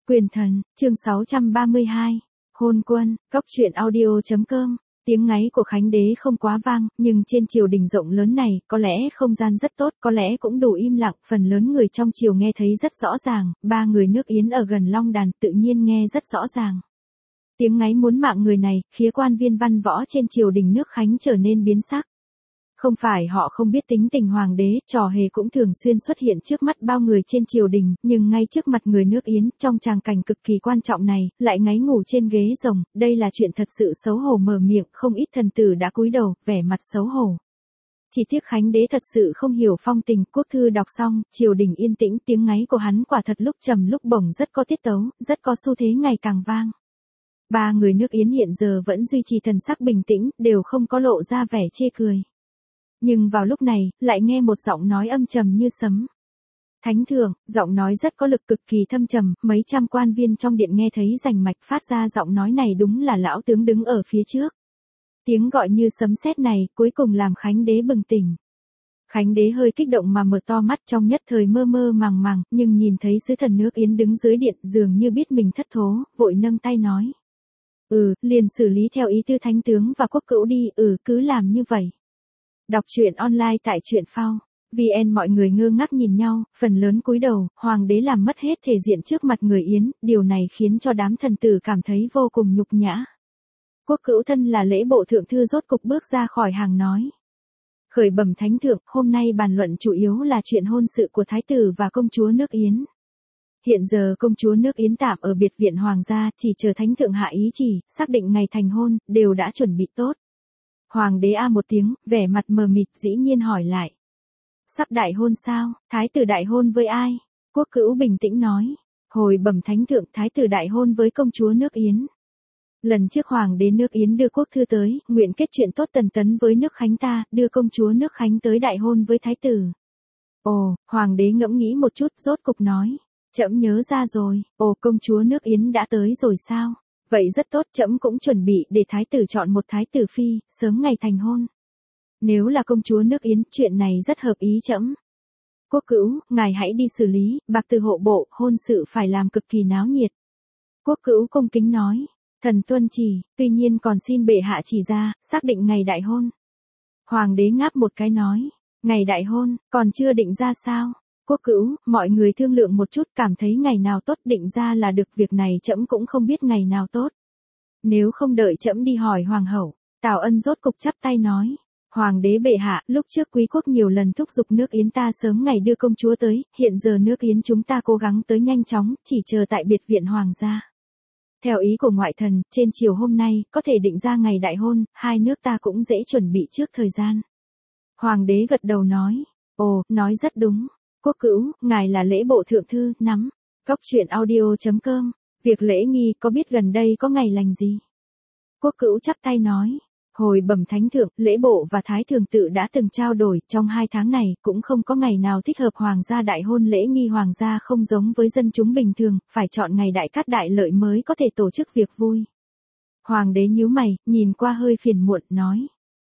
Quyền thần, chương 632. Hôn quân, Cóc truyện audio.com. Tiếng ngáy của Khánh Đế không quá vang, nhưng trên triều đình rộng lớn này, có lẽ không gian rất tốt, có lẽ cũng đủ im lặng, phần lớn người trong triều nghe thấy rất rõ ràng, ba người nước Yến ở gần Long Đàn tự nhiên nghe rất rõ ràng. Tiếng ngáy muốn mạng người này, khiến quan viên văn võ trên triều đình nước Khánh trở nên biến sắc. Không phải họ không biết tính tình hoàng đế, trò hề cũng thường xuyên xuất hiện trước mắt bao người trên triều đình, nhưng ngay trước mặt người nước Yến, trong tràng cảnh cực kỳ quan trọng này, lại ngáy ngủ trên ghế rồng, đây là chuyện thật sự xấu hổ mở miệng, không ít thần tử đã cúi đầu, vẻ mặt xấu hổ. Chỉ tiếc Khánh Đế thật sự không hiểu phong tình, quốc thư đọc xong, triều đình yên tĩnh, tiếng ngáy của hắn quả thật lúc trầm lúc bổng rất có tiết tấu, rất có xu thế ngày càng vang. Ba người nước Yến hiện giờ vẫn duy trì thần sắc bình tĩnh, đều không có lộ ra vẻ chê cười. Nhưng vào lúc này, lại nghe một giọng nói âm trầm như sấm. Thánh thượng, giọng nói rất có lực cực kỳ thâm trầm, mấy trăm quan viên trong điện nghe thấy rành mạch phát ra giọng nói này đúng là lão tướng đứng ở phía trước. Tiếng gọi như sấm sét này, cuối cùng làm Khánh Đế bừng tỉnh. Khánh Đế hơi kích động mà mở to mắt trong nhất thời mơ mơ màng màng, nhưng nhìn thấy sứ thần nước Yến đứng dưới điện dường như biết mình thất thố, vội nâng tay nói. Liền xử lý theo ý tư thánh tướng và quốc cữu đi, cứ làm như vậy. Đọc truyện online tại truyện phao. VN mọi người ngơ ngác nhìn nhau, phần lớn cúi đầu, hoàng đế làm mất hết thể diện trước mặt người Yến, điều này khiến cho đám thần tử cảm thấy vô cùng nhục nhã. Quốc cữu thân là lễ bộ thượng thư rốt cục bước ra khỏi hàng nói. Khởi bẩm thánh thượng, hôm nay bàn luận chủ yếu là chuyện hôn sự của thái tử và công chúa nước Yến. Hiện giờ công chúa nước Yến tạm ở biệt viện hoàng gia, chỉ chờ thánh thượng hạ ý chỉ, xác định ngày thành hôn, đều đã chuẩn bị tốt. Hoàng đế a một tiếng, vẻ mặt mờ mịt dĩ nhiên hỏi lại. Sắp đại hôn sao, thái tử đại hôn với ai? Quốc cữu bình tĩnh nói. Hồi bẩm thánh thượng, thái tử đại hôn với công chúa nước Yến. Lần trước hoàng đế nước Yến đưa quốc thư tới, nguyện kết chuyện tốt tần tấn với nước Khánh ta, đưa công chúa nước Khánh tới đại hôn với thái tử. Hoàng đế ngẫm nghĩ một chút, rốt cục nói. Trẫm nhớ ra rồi, công chúa nước Yến đã tới rồi sao? Vậy rất tốt, trẫm cũng chuẩn bị để thái tử chọn một thái tử phi, sớm ngày thành hôn. Nếu là công chúa nước Yến, chuyện này rất hợp ý trẫm. Quốc cữu, ngài hãy đi xử lý, bạc từ hộ bộ, hôn sự phải làm cực kỳ náo nhiệt. Quốc cữu cung kính nói, thần tuân chỉ, tuy nhiên còn xin bệ hạ chỉ ra, xác định ngày đại hôn. Hoàng đế ngáp một cái nói, ngày đại hôn, còn chưa định ra sao? Quốc cữu, mọi người thương lượng một chút, cảm thấy ngày nào tốt định ra là được, việc này trẫm cũng không biết ngày nào tốt. Nếu không đợi trẫm đi hỏi hoàng hậu. Tào Ân rốt cục chắp tay nói. Hoàng đế bệ hạ, lúc trước quý quốc nhiều lần thúc giục nước Yến ta sớm ngày đưa công chúa tới, hiện giờ nước Yến chúng ta cố gắng tới nhanh chóng, chỉ chờ tại biệt viện hoàng gia. Theo ý của ngoại thần, trên chiều hôm nay, có thể định ra ngày đại hôn, hai nước ta cũng dễ chuẩn bị trước thời gian. Hoàng đế gật đầu nói. Nói rất đúng. Quốc cữu, ngài là lễ bộ thượng thư, nắm. Cóc truyện audio.com. Việc lễ nghi có biết gần đây có ngày lành gì? Quốc cữu chắp tay nói. Hồi bẩm thánh thượng, lễ bộ và thái thường tự đã từng trao đổi, trong 2 tháng này, cũng không có ngày nào thích hợp hoàng gia đại hôn, lễ nghi hoàng gia không giống với dân chúng bình thường, phải chọn ngày đại cát đại lợi mới có thể tổ chức việc vui. Hoàng đế nhíu mày, nhìn qua hơi phiền muộn, nói.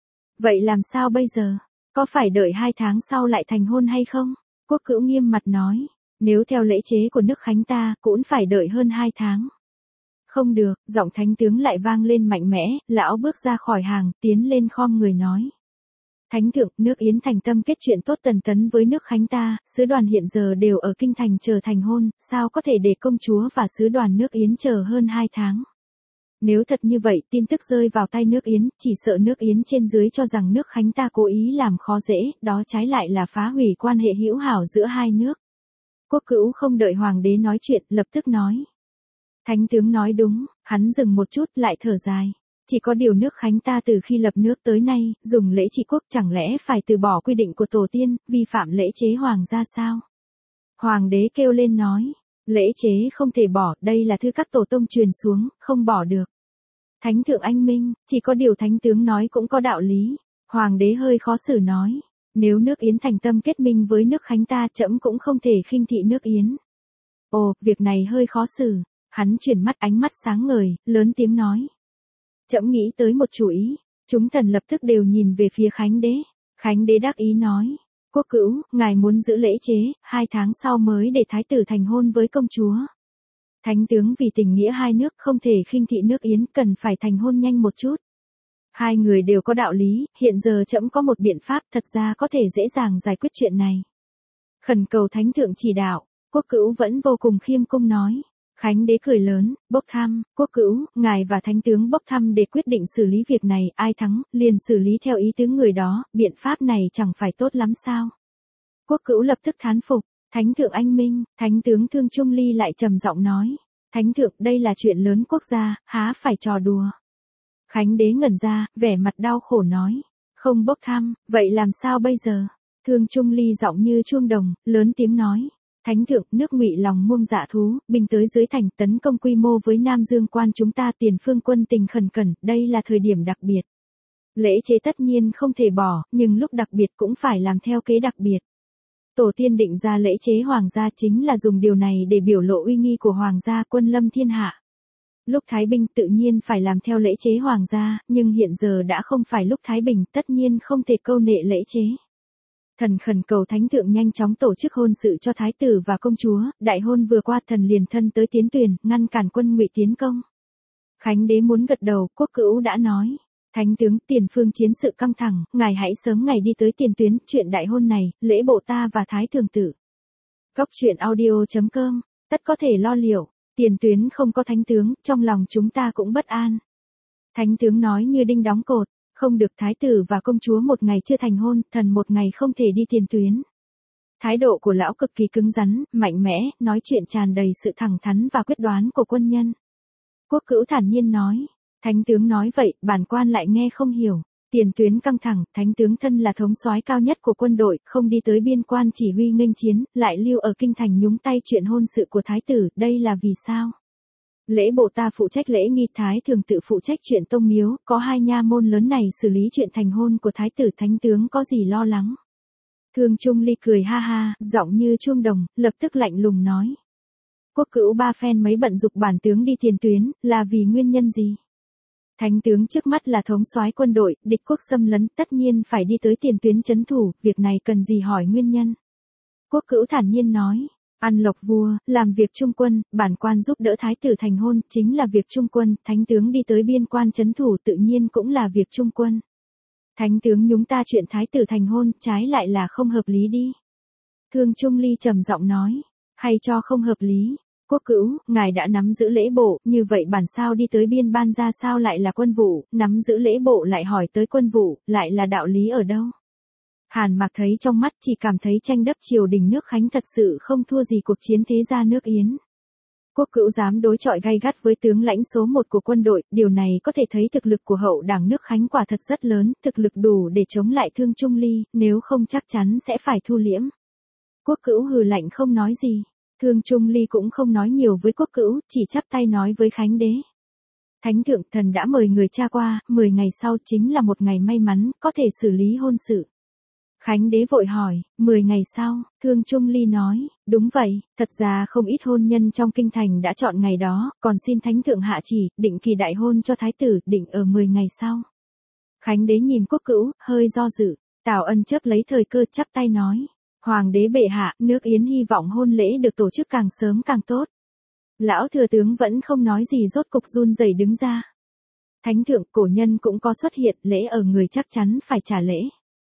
Vậy làm sao bây giờ? Có phải đợi 2 tháng sau lại thành hôn hay không? Quốc cữu nghiêm mặt nói, nếu theo lễ chế của nước Khánh ta, cũng phải đợi hơn 2 tháng. Không được, giọng thánh tướng lại vang lên mạnh mẽ, lão bước ra khỏi hàng, tiến lên khom người nói. Thánh thượng, nước Yến thành tâm kết chuyện tốt tần tấn với nước Khánh ta, sứ đoàn hiện giờ đều ở kinh thành chờ thành hôn, sao có thể để công chúa và sứ đoàn nước Yến chờ hơn 2 tháng. Nếu thật như vậy, tin tức rơi vào tay nước Yến, chỉ sợ nước Yến trên dưới cho rằng nước Khánh ta cố ý làm khó dễ, đó trái lại là phá hủy quan hệ hữu hảo giữa hai nước. Quốc cữu không đợi hoàng đế nói chuyện, lập tức nói. Thánh tướng nói đúng, hắn dừng một chút, lại thở dài. Chỉ có điều nước Khánh ta từ khi lập nước tới nay, dùng lễ trị quốc chẳng lẽ phải từ bỏ quy định của tổ tiên, vi phạm lễ chế hoàng gia sao? Hoàng đế kêu lên nói. Lễ chế không thể bỏ, đây là thứ các tổ tông truyền xuống, không bỏ được. Thánh thượng anh minh, chỉ có điều thánh tướng nói cũng có đạo lý. Hoàng đế hơi khó xử nói. Nếu nước Yến thành tâm kết minh với nước Khánh ta, trẫm cũng không thể khinh thị nước Yến. Việc này hơi khó xử. Hắn chuyển mắt, ánh mắt sáng ngời, lớn tiếng nói. Trẫm nghĩ tới một chủ ý. Chúng thần lập tức đều nhìn về phía Khánh đế. Khánh đế đắc ý nói. Quốc cữu, ngài muốn giữ lễ chế, 2 tháng sau mới để thái tử thành hôn với công chúa. Thánh tướng vì tình nghĩa hai nước không thể khinh thị nước Yến, cần phải thành hôn nhanh một chút. Hai người đều có đạo lý, hiện giờ trẫm có một biện pháp thật ra có thể dễ dàng giải quyết chuyện này. Khẩn cầu thánh thượng chỉ đạo, Quốc Cữu vẫn vô cùng khiêm cung nói. Khánh đế cười lớn, bốc thăm, Quốc Cữu, ngài và thánh tướng bốc thăm để quyết định xử lý việc này, ai thắng, liền xử lý theo ý tướng người đó, biện pháp này chẳng phải tốt lắm sao. Quốc Cữu lập tức thán phục, thánh thượng anh minh, thánh tướng Thương Trung Ly lại trầm giọng nói. Thánh thượng, đây là chuyện lớn quốc gia, há phải trò đùa. Khánh đế ngẩn ra, vẻ mặt đau khổ nói. Không bốc thăm, vậy làm sao bây giờ? Thương Trung Ly giọng như chuông đồng, lớn tiếng nói. Thánh thượng, nước Ngụy lòng muông dạ thú, binh tới dưới thành tấn công quy mô với Nam Dương quan chúng ta, tiền phương quân tình khẩn cẩn, đây là thời điểm đặc biệt. Lễ chế tất nhiên không thể bỏ, nhưng lúc đặc biệt cũng phải làm theo kế đặc biệt. Tổ tiên định ra lễ chế hoàng gia chính là dùng điều này để biểu lộ uy nghi của hoàng gia, quân lâm thiên hạ. Lúc Thái Bình tự nhiên phải làm theo lễ chế hoàng gia, nhưng hiện giờ đã không phải lúc Thái Bình, tất nhiên không thể câu nệ lễ chế. Thần khẩn cầu thánh thượng nhanh chóng tổ chức hôn sự cho thái tử và công chúa, đại hôn vừa qua thần liền thân tới Tiến Tuyền, ngăn cản quân Ngụy tiến công. Khánh đế muốn gật đầu, Quốc Cữu đã nói. Thánh tướng, tiền phương chiến sự căng thẳng, ngài hãy sớm ngày đi tới tiền tuyến, chuyện đại hôn này, lễ bộ ta và thái thường tử. Góc truyện audio.com, tất có thể lo liệu, tiền tuyến không có thánh tướng, trong lòng chúng ta cũng bất an. Thánh tướng nói như đinh đóng cột, không được, thái tử và công chúa một ngày chưa thành hôn, thần một ngày không thể đi tiền tuyến. Thái độ của lão cực kỳ cứng rắn, mạnh mẽ, nói chuyện tràn đầy sự thẳng thắn và quyết đoán của quân nhân. Quốc Cữu thản nhiên nói. Thánh tướng nói vậy, bản quan lại nghe không hiểu. Tiền tuyến căng thẳng, thánh tướng thân là thống soái cao nhất của quân đội, không đi tới biên quan chỉ huy nghênh chiến, lại lưu ở kinh thành nhúng tay chuyện hôn sự của thái tử, đây là vì sao? Lễ bộ ta phụ trách lễ nghi, thái thường tự phụ trách chuyện tông miếu, có hai nha môn lớn này xử lý chuyện thành hôn của thái tử, thánh tướng có gì lo lắng? Thương Trung Ly cười ha ha, giọng như chuông đồng, lập tức lạnh lùng nói. Quốc Cữu ba phen mấy bận dục bản tướng đi tiền tuyến, là vì nguyên nhân gì? Thánh tướng trước mắt là thống soái quân đội, địch quốc xâm lấn, tất nhiên phải đi tới tiền tuyến trấn thủ, việc này cần gì hỏi nguyên nhân. Quốc Cữu thản nhiên nói, ăn lộc vua, làm việc trung quân, bản quan giúp đỡ thái tử thành hôn, chính là việc trung quân, thánh tướng đi tới biên quan trấn thủ tự nhiên cũng là việc trung quân. Thánh tướng nhúng ta chuyện thái tử thành hôn, trái lại là không hợp lý đi. Thương Trung Ly trầm giọng nói, hay cho không hợp lý. Quốc Cữu, ngài đã nắm giữ lễ bộ, như vậy bản sao đi tới biên ban ra sao lại là quân vụ, nắm giữ lễ bộ lại hỏi tới quân vụ, lại là đạo lý ở đâu? Hàn Mạc thấy trong mắt, chỉ cảm thấy tranh đấp triều đình nước Khánh thật sự không thua gì cuộc chiến thế gia nước Yến. Quốc Cữu dám đối chọi gay gắt với tướng lãnh số 1 của quân đội, điều này có thể thấy thực lực của hậu đảng nước Khánh quả thật rất lớn, thực lực đủ để chống lại Thương Trung Ly, nếu không chắc chắn sẽ phải thu liễm. Quốc Cữu hừ lạnh không nói gì. Thương Trung Ly cũng không nói nhiều với Quốc Cữu, chỉ chắp tay nói với Khánh đế. Thánh thượng, thần đã mời người cha qua, 10 ngày sau chính là một ngày may mắn, có thể xử lý hôn sự. Khánh đế vội hỏi, 10 ngày sau, Thương Trung Ly nói, đúng vậy, thật ra không ít hôn nhân trong kinh thành đã chọn ngày đó, còn xin thánh thượng hạ chỉ, định kỳ đại hôn cho thái tử, định ở 10 ngày sau. Khánh đế nhìn Quốc Cữu, hơi do dự, Tào Ân chớp lấy thời cơ chắp tay nói. Hoàng đế bệ hạ, nước Yến hy vọng hôn lễ được tổ chức càng sớm càng tốt. Lão thừa tướng vẫn không nói gì, rốt cục run rẩy đứng ra. Thánh thượng, cổ nhân cũng có xuất hiện, lễ ở người chắc chắn phải trả lễ.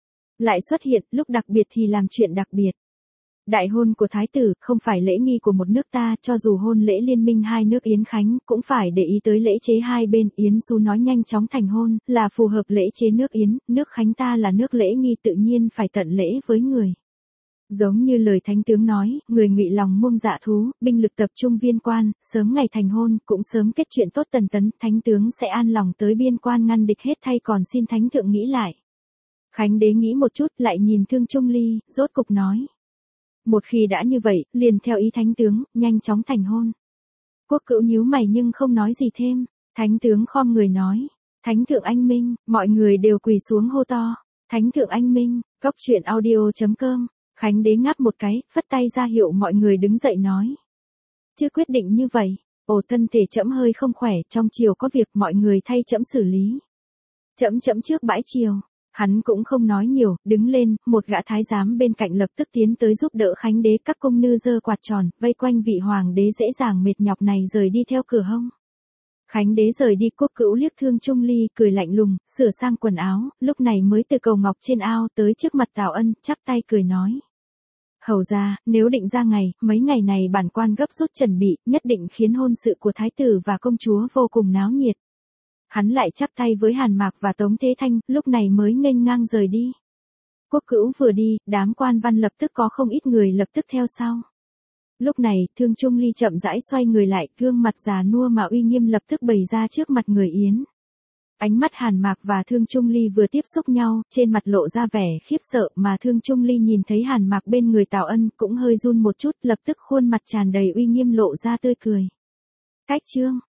Lại xuất hiện, lúc đặc biệt thì làm chuyện đặc biệt. Đại hôn của thái tử, không phải lễ nghi của một nước ta, cho dù hôn lễ liên minh hai nước Yến Khánh, cũng phải để ý tới lễ chế hai bên. Yến Xu nói nhanh chóng thành hôn, là phù hợp lễ chế nước Yến, nước Khánh ta là nước lễ nghi tự nhiên phải tận lễ với người. Giống như lời thánh tướng nói, người Ngụy lòng muông dạ thú, binh lực tập trung biên quan, sớm ngày thành hôn, cũng sớm kết chuyện tốt tần tấn, thánh tướng sẽ an lòng tới biên quan ngăn địch hết, thay còn xin thánh thượng nghĩ lại. Khánh đế nghĩ một chút, lại nhìn Thương Trung Ly, rốt cục nói. Một khi đã như vậy, liền theo ý thánh tướng, nhanh chóng thành hôn. Quốc Cữu nhíu mày nhưng không nói gì thêm, thánh tướng khom người nói. Thánh thượng anh minh, mọi người đều quỳ xuống hô to. Thánh thượng anh minh, góc truyện audio.com. Khánh đế ngáp một cái, phất tay ra hiệu mọi người đứng dậy nói. Chưa quyết định như vậy, thân thể trẫm hơi không khỏe, trong triều có việc mọi người thay trẫm xử lý. Trẫm trước bãi triều. Hắn cũng không nói nhiều, đứng lên, một gã thái giám bên cạnh lập tức tiến tới giúp đỡ Khánh đế, các cung nữ giơ quạt tròn, vây quanh vị hoàng đế dễ dàng mệt nhọc này rời đi theo cửa hông. Khánh đế rời đi, Quốc Cữu liếc Thương Trung Ly, cười lạnh lùng, sửa sang quần áo, lúc này mới từ cầu ngọc trên ao tới trước mặt Tào Ân, chắp tay cười nói. Hầu ra, nếu định ra ngày, mấy ngày này bản quan gấp rút chuẩn bị, nhất định khiến hôn sự của thái tử và công chúa vô cùng náo nhiệt. Hắn lại chắp tay với Hàn Mạc và Tống Thế Thanh, lúc này mới nghênh ngang rời đi. Quốc Cữu vừa đi, đám quan văn lập tức có không ít người lập tức theo sau. Lúc này, Thương Trung Ly chậm rãi xoay người lại, gương mặt già nua mà uy nghiêm lập tức bày ra trước mặt người Yến. Ánh mắt Hàn Mạc và Thương Trung Ly vừa tiếp xúc nhau, trên mặt lộ ra vẻ khiếp sợ, mà Thương Trung Ly nhìn thấy Hàn Mạc bên người Tào Ân cũng hơi run một chút, lập tức khuôn mặt tràn đầy uy nghiêm lộ ra tươi cười. Cách chương